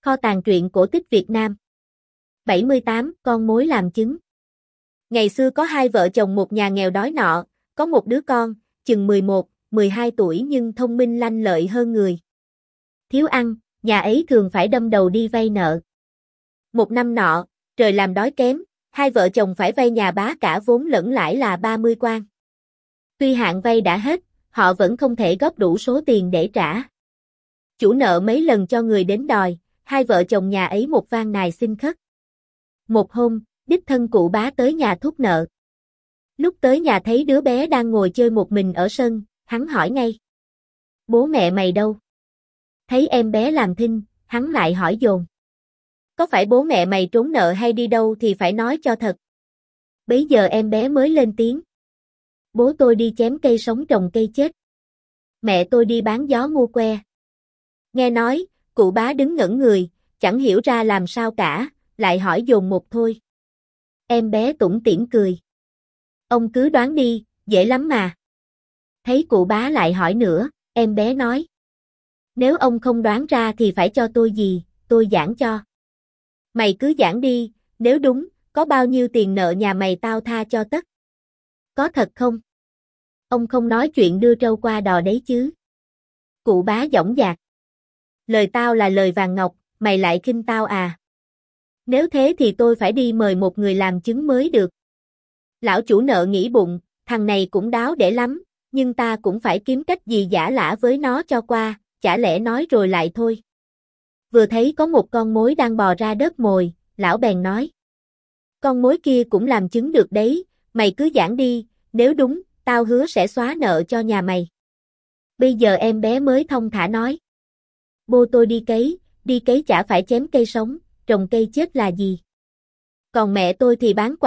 Kho tàng truyện cổ tích Việt Nam. 78. Con mối làm chứng. Ngày xưa có hai vợ chồng một nhà nghèo đói nọ, có một đứa con, chừng 11, 12 tuổi nhưng thông minh lanh lợi hơn người. Thiếu ăn, nhà ấy thường phải đâm đầu đi vay nợ. Một năm nọ, trời làm đói kém, hai vợ chồng phải vay nhà bá cả vốn lẫn lãi là 30 quan. Tuy hạn vay đã hết, họ vẫn không thể góp đủ số tiền để trả. Chủ nợ mấy lần cho người đến đòi, hai vợ chồng nhà ấy một van nài xin khất. Một hôm, đích thân cụ bá tới nhà thúc nợ. Lúc tới nhà thấy đứa bé đang ngồi chơi một mình ở sân, hắn hỏi ngay. Bố mẹ mày đâu? Thấy em bé làm thinh, hắn lại hỏi dồn. Có phải bố mẹ mày trốn nợ hay đi đâu thì phải nói cho thật. Bấy giờ em bé mới lên tiếng. Bố tôi đi chém cây sống trồng cây chết. Mẹ tôi đi bán gió mua que. Nghe nói, cụ bá đứng ngẩn người, chẳng hiểu ra làm sao cả, lại hỏi dồn một thôi. Em bé tủm tỉm cười. Ông cứ đoán đi, dễ lắm mà. Thấy cụ bá lại hỏi nữa, em bé nói. Nếu ông không đoán ra thì phải cho tôi gì, tôi giảng cho. Mày cứ giảng đi, nếu đúng, có bao nhiêu tiền nợ nhà mày tao tha cho tất. Có thật không? Ông không nói chuyện đưa trâu qua đò đấy chứ. Cụ bá dõng dạc. Lời tao là lời vàng ngọc, mày lại khinh tao à? Nếu thế thì tôi phải đi mời một người làm chứng mới được. Lão chủ nợ nghĩ bụng, thằng này cũng đáo để lắm, nhưng ta cũng phải kiếm cách gì giả lả với nó cho qua, chả lẽ nói rồi lại thôi. Vừa thấy có một con mối đang bò ra đất mồi, lão bèn nói. Con mối kia cũng làm chứng được đấy, mày cứ giảng đi, nếu đúng, tao hứa sẽ xóa nợ cho nhà mày. Bây giờ em bé mới thông thả nói. Bố tôi đi cấy chả phải chém cây sống, trồng cây chết là gì. Còn mẹ tôi thì bán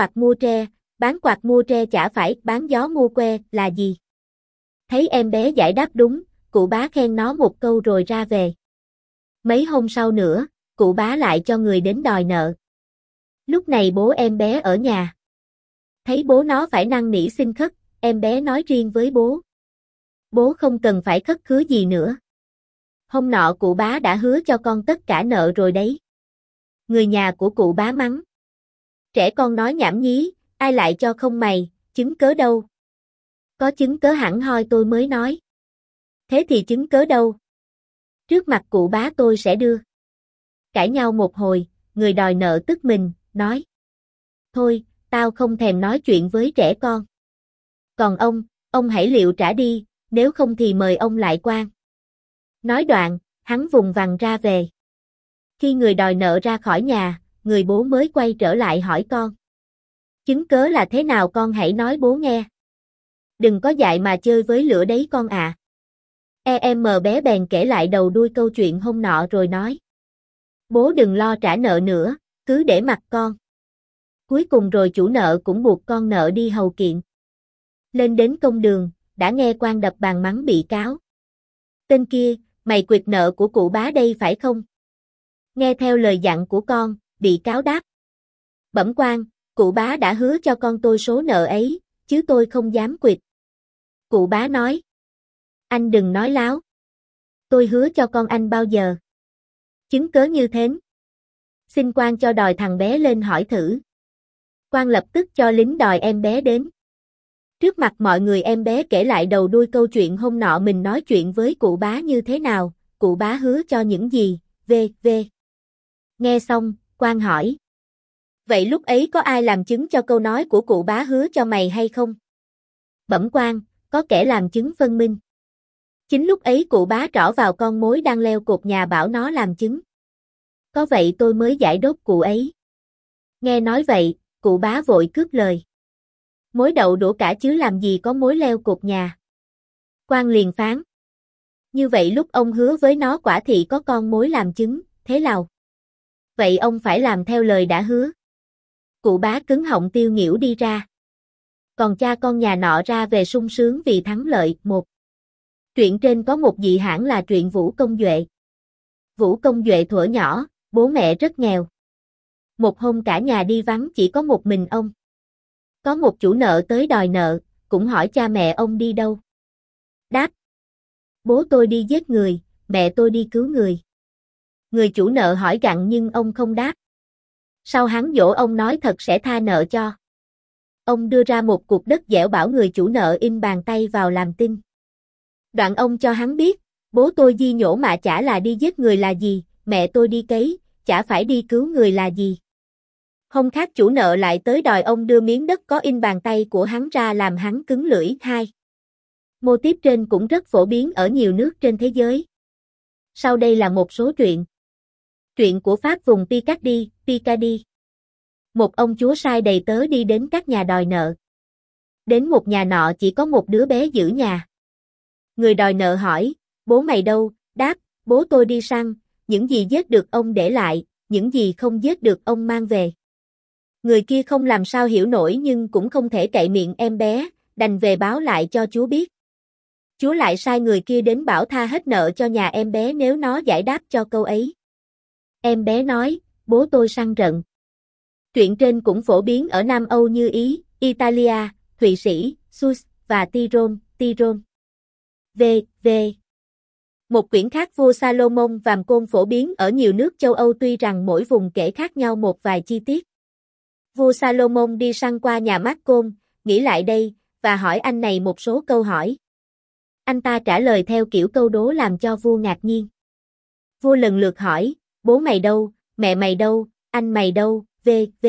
quạt mua tre chả phải bán gió mua que là gì. Thấy em bé giải đáp đúng, cụ bá khen nó một câu rồi ra về. Mấy hôm sau nữa, cụ bá lại cho người đến đòi nợ. Lúc này bố em bé ở nhà. Thấy bố nó phải năn nỉ xin khất, em bé nói riêng với bố. Bố không cần phải khất khứa gì nữa. Hôm nọ cụ bá đã hứa cho con tất cả nợ rồi đấy. Người nhà của cụ bá mắng. Trẻ con nói nhảm nhí, ai lại cho không mày, chứng cớ đâu? Có chứng cớ hẳn hoi tôi mới nói. Thế thì chứng cớ đâu? Trước mặt cụ bá tôi sẽ đưa. Cãi nhau một hồi, người đòi nợ tức mình, nói. Thôi, tao không thèm nói chuyện với trẻ con. Còn ông hãy liệu trả đi, nếu không thì mời ông lại quan. Nói đoạn, hắn vùng vằng ra về. Khi người đòi nợ ra khỏi nhà, người bố mới quay trở lại hỏi con. Chứng cớ là thế nào con hãy nói bố nghe. Đừng có dại mà chơi với lửa đấy con à. Em bé bèn kể lại đầu đuôi câu chuyện hôm nọ rồi nói. Bố đừng lo trả nợ nữa, cứ để mặc con. Cuối cùng rồi chủ nợ cũng buộc con nợ đi hầu kiện. Lên đến công đường, đã nghe quan đập bàn mắng bị cáo. Tên kia, mày quyệt nợ của cụ bá đây phải không? Nghe theo lời dặn của con, bị cáo đáp. Bẩm quan, cụ bá đã hứa cho con tôi số nợ ấy, chứ tôi không dám quyệt. Cụ bá nói. Anh đừng nói láo. Tôi hứa cho con anh bao giờ? Chứng cớ như thế. Xin quan cho đòi thằng bé lên hỏi thử. Quan lập tức cho lính đòi em bé đến. Trước mặt mọi người em bé kể lại đầu đuôi câu chuyện hôm nọ mình nói chuyện với cụ bá như thế nào, cụ bá hứa cho những gì, v.v. Nghe xong, quan hỏi. Vậy lúc ấy có ai làm chứng cho câu nói của cụ bá hứa cho mày hay không? Bẩm quan, có kẻ làm chứng phân minh. Chính lúc ấy cụ bá trỏ vào con mối đang leo cột nhà bảo nó làm chứng. Có vậy tôi mới giải đốt cụ ấy. Nghe nói vậy, cụ bá vội cướp lời. Mối đậu đũa cả chứ làm gì có mối leo cột nhà. Quan liền phán. Như vậy lúc ông hứa với nó quả thị có con mối làm chứng, thế nào? Vậy ông phải làm theo lời đã hứa. Cụ bá cứng họng tiêu nghỉu đi ra. Còn cha con nhà nọ ra về sung sướng vì thắng lợi. Một. Truyện trên có một dị hãng là truyện Vũ Công Duệ. Vũ Công Duệ thuở nhỏ, bố mẹ rất nghèo. Một hôm cả nhà đi vắng chỉ có một mình ông. Có một chủ nợ tới đòi nợ, cũng hỏi cha mẹ ông đi đâu. Đáp. Bố tôi đi giết người, mẹ tôi đi cứu người. Người chủ nợ hỏi gặng nhưng ông không đáp. Sau hắn dỗ ông nói thật sẽ tha nợ cho. Ông đưa ra một cục đất dẻo bảo người chủ nợ in bàn tay vào làm tin. Đoạn ông cho hắn biết, bố tôi di nhổ mạ chả là đi giết người là gì, mẹ tôi đi cấy, chả phải đi cứu người là gì. Hôm khác chủ nợ lại tới đòi ông đưa miếng đất có in bàn tay của hắn ra làm hắn cứng lưỡi. 2. Mô típ trên cũng rất phổ biến ở nhiều nước trên thế giới. Sau đây là một số truyện. Truyện của Pháp vùng Picardy. Một ông chúa sai đầy tớ đi đến các nhà đòi nợ. Đến một nhà nọ chỉ có một đứa bé giữ nhà. Người đòi nợ hỏi, bố mày đâu? Đáp, bố tôi đi săn, những gì giết được ông để lại, những gì không giết được ông mang về. Người kia không làm sao hiểu nổi nhưng cũng không thể cậy miệng em bé, đành về báo lại cho chúa biết. Chúa lại sai người kia đến bảo tha hết nợ cho nhà em bé nếu nó giải đáp cho câu ấy. Em bé nói, bố tôi săn rận. Truyện trên cũng phổ biến ở Nam Âu như Ý, Italia, Thụy Sĩ, Swiss và Tyrol. V. Một quyển khác vua Salomon Vàm Côn phổ biến ở nhiều nước châu Âu tuy rằng mỗi vùng kể khác nhau một vài chi tiết. Vua Salomon đi săn qua nhà Mác Côn, nghĩ lại đây, và hỏi anh này một số câu hỏi. Anh ta trả lời theo kiểu câu đố làm cho vua ngạc nhiên. Vua lần lượt hỏi, bố mày đâu, mẹ mày đâu, anh mày đâu, v.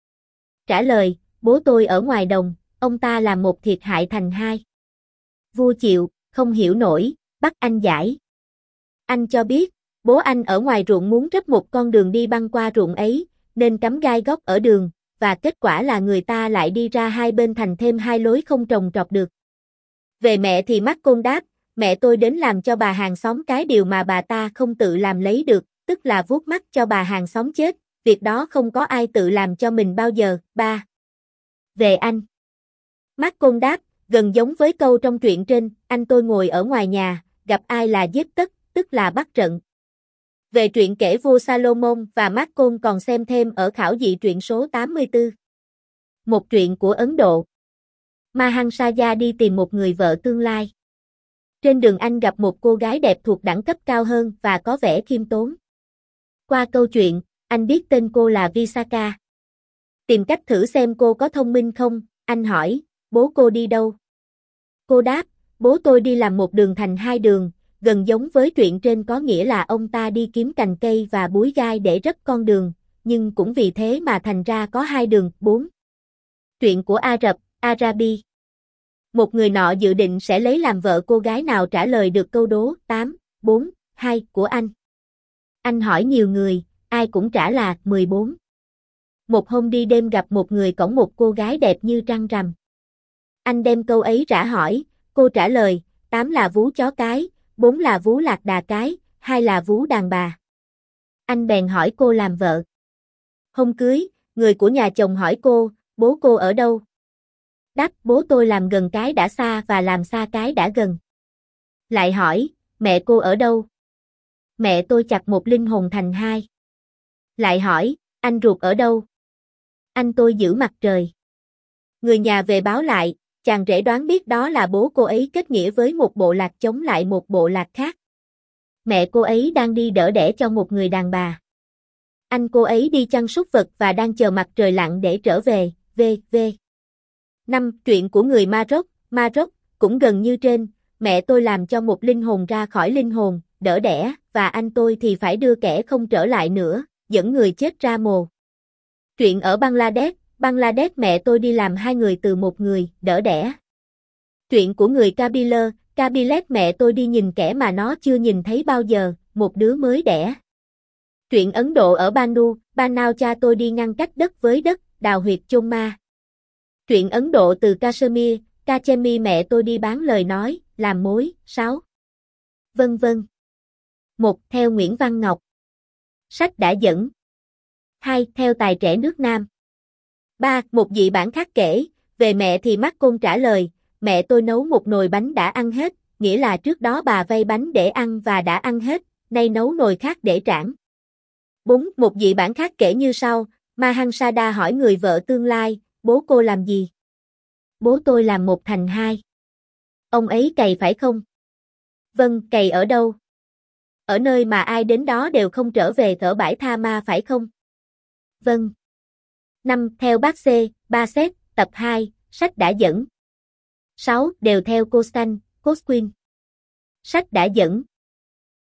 Trả lời, bố tôi ở ngoài đồng, ông ta làm một thiệt hại thành 2. Vua chịu, không hiểu nổi, bắt anh giải. Anh cho biết, bố anh ở ngoài ruộng muốn rấp một con đường đi băng qua ruộng ấy, nên cắm gai góc ở đường, và kết quả là người ta lại đi ra hai bên thành thêm 2 lối không trồng trọt được. Về mẹ thì Mác Côn đáp, mẹ tôi đến làm cho bà hàng xóm cái điều mà bà ta không tự làm lấy được, tức là vuốt mắt cho bà hàng xóm chết, việc đó không có ai tự làm cho mình bao giờ. 3. Về anh. Mác Côn đáp, gần giống với câu trong truyện trên, anh tôi ngồi ở ngoài nhà, gặp ai là giết tất, tức là bắt trận. Về truyện kể vua Salomon và Mác Côn còn xem thêm ở khảo dị truyện số 84. Một truyện của Ấn Độ. Mahansaya đi tìm một người vợ tương lai. Trên đường anh gặp một cô gái đẹp thuộc đẳng cấp cao hơn và có vẻ khiêm tốn. Qua câu chuyện, anh biết tên cô là Visakha. Tìm cách thử xem cô có thông minh không, anh hỏi, bố cô đi đâu? Cô đáp, bố tôi đi làm một đường thành 2 đường, gần giống với truyện trên có nghĩa là ông ta đi kiếm cành cây và búi gai để rấp con đường, nhưng cũng vì thế mà thành ra có 2 đường. 4. Truyện của Ả Rập, Arabi. Một người nọ dự định sẽ lấy làm vợ cô gái nào trả lời được câu đố 8, 4, 2 của anh. Anh hỏi nhiều người, ai cũng trả là 14. Một hôm đi đêm gặp một người cõng một cô gái đẹp như trăng rằm. Anh đem câu ấy rã hỏi, cô trả lời, 8 là vú chó cái, 4 là vú lạc đà cái, 2 là vú đàn bà. Anh bèn hỏi cô làm vợ. Hôm cưới, người của nhà chồng hỏi cô, bố cô ở đâu? Đáp, bố tôi làm gần cái đã xa và làm xa cái đã gần. Lại hỏi, mẹ cô ở đâu? Mẹ tôi chặt một linh hồn thành 2. Lại hỏi, anh ruột ở đâu? Anh tôi giữ mặt trời. Người nhà về báo lại, chàng rể đoán biết đó là bố cô ấy kết nghĩa với một bộ lạc chống lại một bộ lạc khác. Mẹ cô ấy đang đi đỡ đẻ cho một người đàn bà. Anh cô ấy đi chăn súc vật và đang chờ mặt trời lặn để trở về, v. 5. Truyện của người Maroc, cũng gần như trên, mẹ tôi làm cho một linh hồn ra khỏi linh hồn, đỡ đẻ, và anh tôi thì phải đưa kẻ không trở lại nữa, dẫn người chết ra mồ. Truyện ở Bangladesh mẹ tôi đi làm 2 người từ một người, đỡ đẻ. Truyện của người Kabilet mẹ tôi đi nhìn kẻ mà nó chưa nhìn thấy bao giờ, một đứa mới đẻ. Truyện Ấn Độ ở Banao cha tôi đi ngăn cách đất với đất, đào huyệt chôn ma. Truyện Ấn Độ từ Kachemi mẹ tôi đi bán lời nói, làm mối. 6. Vân vân. 1. Theo Nguyễn Văn Ngọc. Sách đã dẫn. 2. Theo tài trẻ nước Nam. 3. Một dị bản khác kể, về mẹ thì Mác Côn trả lời, mẹ tôi nấu một nồi bánh đã ăn hết, nghĩa là trước đó bà vay bánh để ăn và đã ăn hết, nay nấu nồi khác để trảng. 4. Một dị bản khác kể như sau, Mahansada hỏi người vợ tương lai, bố cô làm gì? Bố tôi làm một thành 2. Ông ấy cày phải không? Vâng, cày ở đâu? Ở nơi mà ai đến đó đều không trở về thở bãi tha ma phải không? Vâng. 5. Theo bác C, Ba Set, tập 2, sách đã dẫn. 6. Đều theo cô Stan, Coach Quyên. Sách đã dẫn.